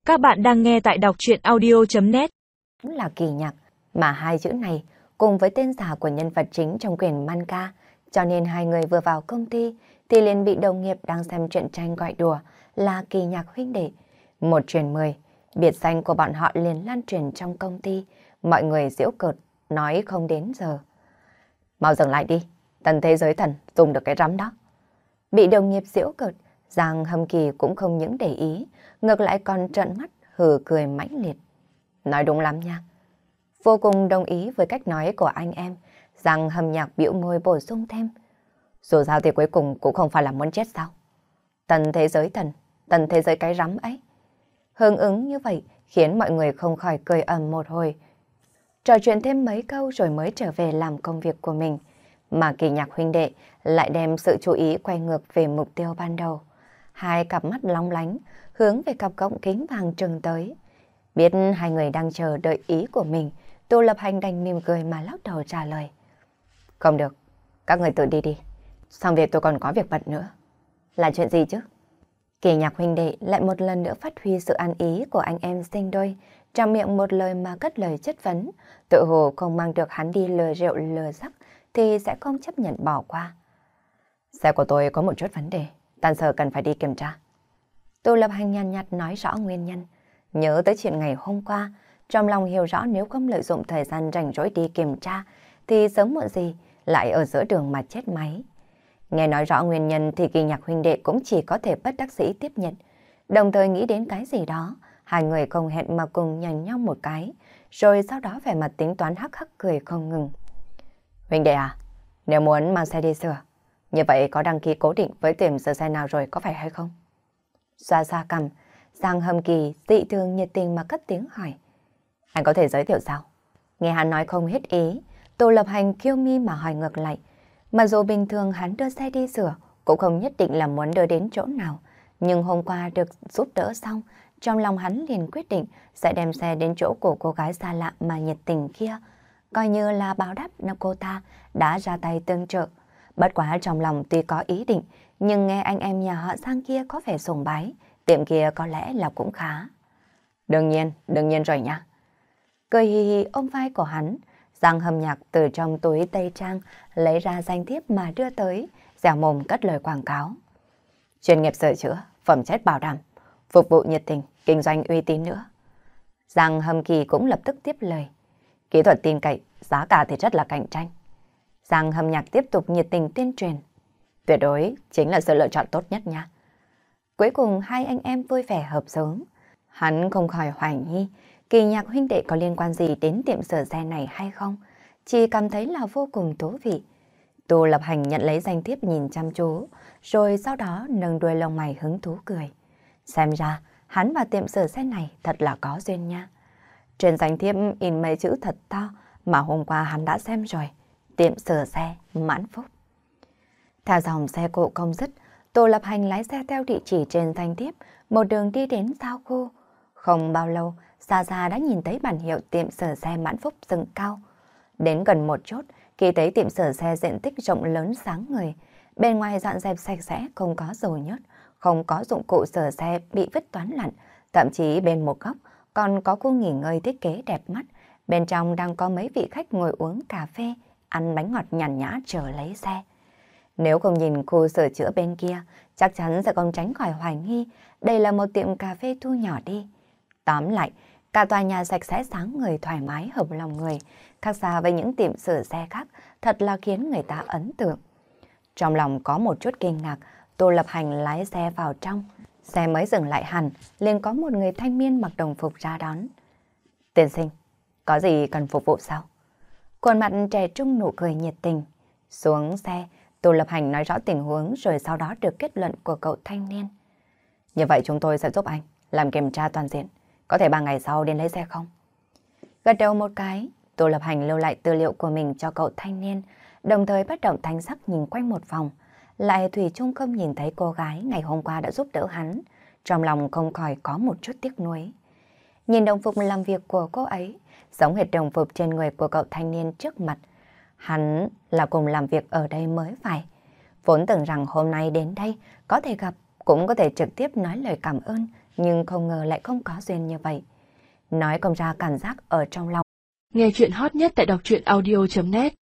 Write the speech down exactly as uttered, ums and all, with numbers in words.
Các bạn đang nghe tại đọc truyện audio chấm net. Là Kỳ Nhạc, mà hai chữ này cùng với tên giả của nhân vật chính trong quyển manga, cho nên hai người vừa vào công ty thì liền bị đồng nghiệp đang xem truyện tranh gọi đùa là Kỳ Nhạc huynh đệ. Một truyền mười, biệt danh của bọn họ liền lan truyền trong công ty, mọi người giễu cợt, nói không đến giờ. Mau dừng lại đi, tần thế giới thần dùng được cái rắm đó. Bị đồng nghiệp giễu cợt, Giang Hâm Kỳ cũng không những để ý, ngược lại còn trợn mắt hừ cười mãnh liệt. Nói đúng lắm nha. Vô cùng đồng ý với cách nói của anh em, Giang Hâm Nhạc bĩu môi bổ sung thêm. Dù sao thì cuối cùng cũng không phải là muốn chết sao. Tần thế giới thần, tần thế giới cái rắm ấy. Hưởng ứng như vậy khiến mọi người không khỏi cười ầm một hồi. Trò chuyện thêm mấy câu rồi mới trở về làm công việc của mình. Mà Kỳ Nhạc huynh đệ lại đem sự chú ý quay ngược về mục tiêu ban đầu. Hai cặp mắt long lánh hướng về cặp gọng kính vàng trừng tới. Biết hai người đang chờ đợi ý của mình, Tô Lập Hành đành mỉm cười mà lắc đầu trả lời. Không được, các người tự đi đi. Xong việc tôi còn có việc bận nữa. Là chuyện gì chứ? Kỳ Nhạc huynh đệ lại một lần nữa phát huy sự ăn ý của anh em sinh đôi, trong miệng một lời mà cất lời chất vấn, tự hồ không mang được hắn đi lừa rượu lừa rắc thì sẽ không chấp nhận bỏ qua. Xe của tôi có một chút vấn đề, tan sở cần phải đi kiểm tra. Tô Lập Hành nhàn nhạt nói rõ nguyên nhân, nhớ tới chuyện ngày hôm qua, trong lòng hiểu rõ nếu không lợi dụng thời gian rảnh rỗi đi kiểm tra thì sớm muộn gì lại ở giữa đường mà chết máy. Nghe nói rõ nguyên nhân thì Kỳ Nhạc huynh đệ cũng chỉ có thể bất đắc dĩ tiếp nhận, đồng thời nghĩ đến cái gì đó, hai người không hẹn mà cùng nhìn nhau một cái, rồi sau đó vẻ mặt tính toán hắc hắc cười không ngừng. Huynh đệ à, nếu muốn mang xe đi sửa, như vậy có đăng ký cố định với tiệm sửa xe nào rồi có phải hay không? Xoa xoa cằm, Giang Hâm Kỳ dị thường nhiệt tình mà cất tiếng hỏi. Anh có thể giới thiệu sao? Nghe hắn nói không hết ý, Tô Lập Hành kiêu mi mà hỏi ngược lại. Mà dù bình thường hắn đưa xe đi sửa, cũng không nhất định là muốn đưa đến chỗ nào. Nhưng hôm qua được giúp đỡ xong, trong lòng hắn liền quyết định sẽ đem xe đến chỗ của cô gái xa lạ mà nhiệt tình kia, coi như là báo đáp cô ta đã ra tay tương trợ. Bất quá trong lòng tuy có ý định, nhưng nghe anh em nhà họ Giang kia có vẻ sùng bái, tiệm kia có lẽ là cũng khá. Đương nhiên, đương nhiên rồi nha. Cười hì hì ôm vai của hắn, Giang Hâm Nhạc từ trong túi tây trang lấy ra danh thiếp mà đưa tới, dẻo mồm cất lời quảng cáo. Chuyên nghiệp sửa chữa, phẩm chất bảo đảm, phục vụ nhiệt tình, kinh doanh uy tín nữa. Giang Hâm Kỳ cũng lập tức tiếp lời. Kỹ thuật tin cậy, giá cả thì rất là cạnh tranh. Giang Hâm Nhạc tiếp tục nhiệt tình tuyên truyền. Tuyệt đối chính là sự lựa chọn tốt nhất nha. Cuối cùng hai anh em vui vẻ hợp giống. Hắn không khỏi hoài nghi Kỳ Nhạc huynh đệ có liên quan gì đến tiệm sửa xe này hay không, chỉ cảm thấy là vô cùng thú vị. Tô Lập Hành nhận lấy danh thiếp nhìn chăm chú, rồi sau đó nâng đuôi lông mày hứng thú cười. Xem ra hắn và tiệm sửa xe này thật là có duyên nha. Trên danh thiếp in mấy chữ thật to mà hôm qua hắn đã xem rồi. Tiệm sửa xe Mãn Phúc. Theo dòng xe cộ công dứt, Tô Lập Hành lái xe theo địa chỉ trên danh thiếp, một đường đi đến giao khu. Không bao lâu, xa xa đã nhìn thấy bản hiệu tiệm sửa xe Mãn Phúc dừng cao. Đến gần một chút, khi thấy tiệm sửa xe diện tích rộng lớn sáng người, bên ngoài dọn dẹp sạch sẽ, không có dầu nhớt, không có dụng cụ sửa xe bị vứt toán lặn, thậm chí bên một góc còn có khu nghỉ ngơi thiết kế đẹp mắt, bên trong đang có mấy vị khách ngồi uống cà phê, ăn bánh ngọt nhàn nhã chờ lấy xe. Nếu không nhìn khu sửa chữa bên kia, chắc chắn sẽ không tránh khỏi hoài nghi đây là một tiệm cà phê thu nhỏ đi. Tóm lại, cả tòa nhà sạch sẽ sáng người, thoải mái hợp lòng người, khác xa với những tiệm sửa xe khác, thật là khiến người ta ấn tượng. Trong lòng có một chút kinh ngạc, Tô Lập Hành lái xe vào trong. Xe mới dừng lại hẳn, liền có một người thanh niên mặc đồng phục ra đón. Tiên sinh, có gì cần phục vụ sao? Khuôn mặt trẻ trung nụ cười nhiệt tình. Xuống xe, Tô Lập Hành nói rõ tình huống rồi sau đó được kết luận của cậu thanh niên. Như vậy chúng tôi sẽ giúp anh làm kiểm tra toàn diện. Có thể ba ngày sau đến lấy xe không? Gật đầu một cái, Tô Lập Hành lưu lại tư liệu của mình cho cậu thanh niên, đồng thời bắt động thanh sắc nhìn quanh một vòng. Lại thủy chung không nhìn thấy cô gái ngày hôm qua đã giúp đỡ hắn, trong lòng không khỏi có một chút tiếc nuối. Nhìn đồng phục làm việc của cô ấy, giống hệt đồng phục trên người của cậu thanh niên trước mặt. Hắn là cùng làm việc ở đây mới phải. Vốn tưởng rằng hôm nay đến đây có thể gặp, cũng có thể trực tiếp nói lời cảm ơn, nhưng không ngờ lại không có duyên như vậy. Nói không ra cảm giác ở trong lòng. Nghe chuyện hot nhất tại đọc truyện audio chấm net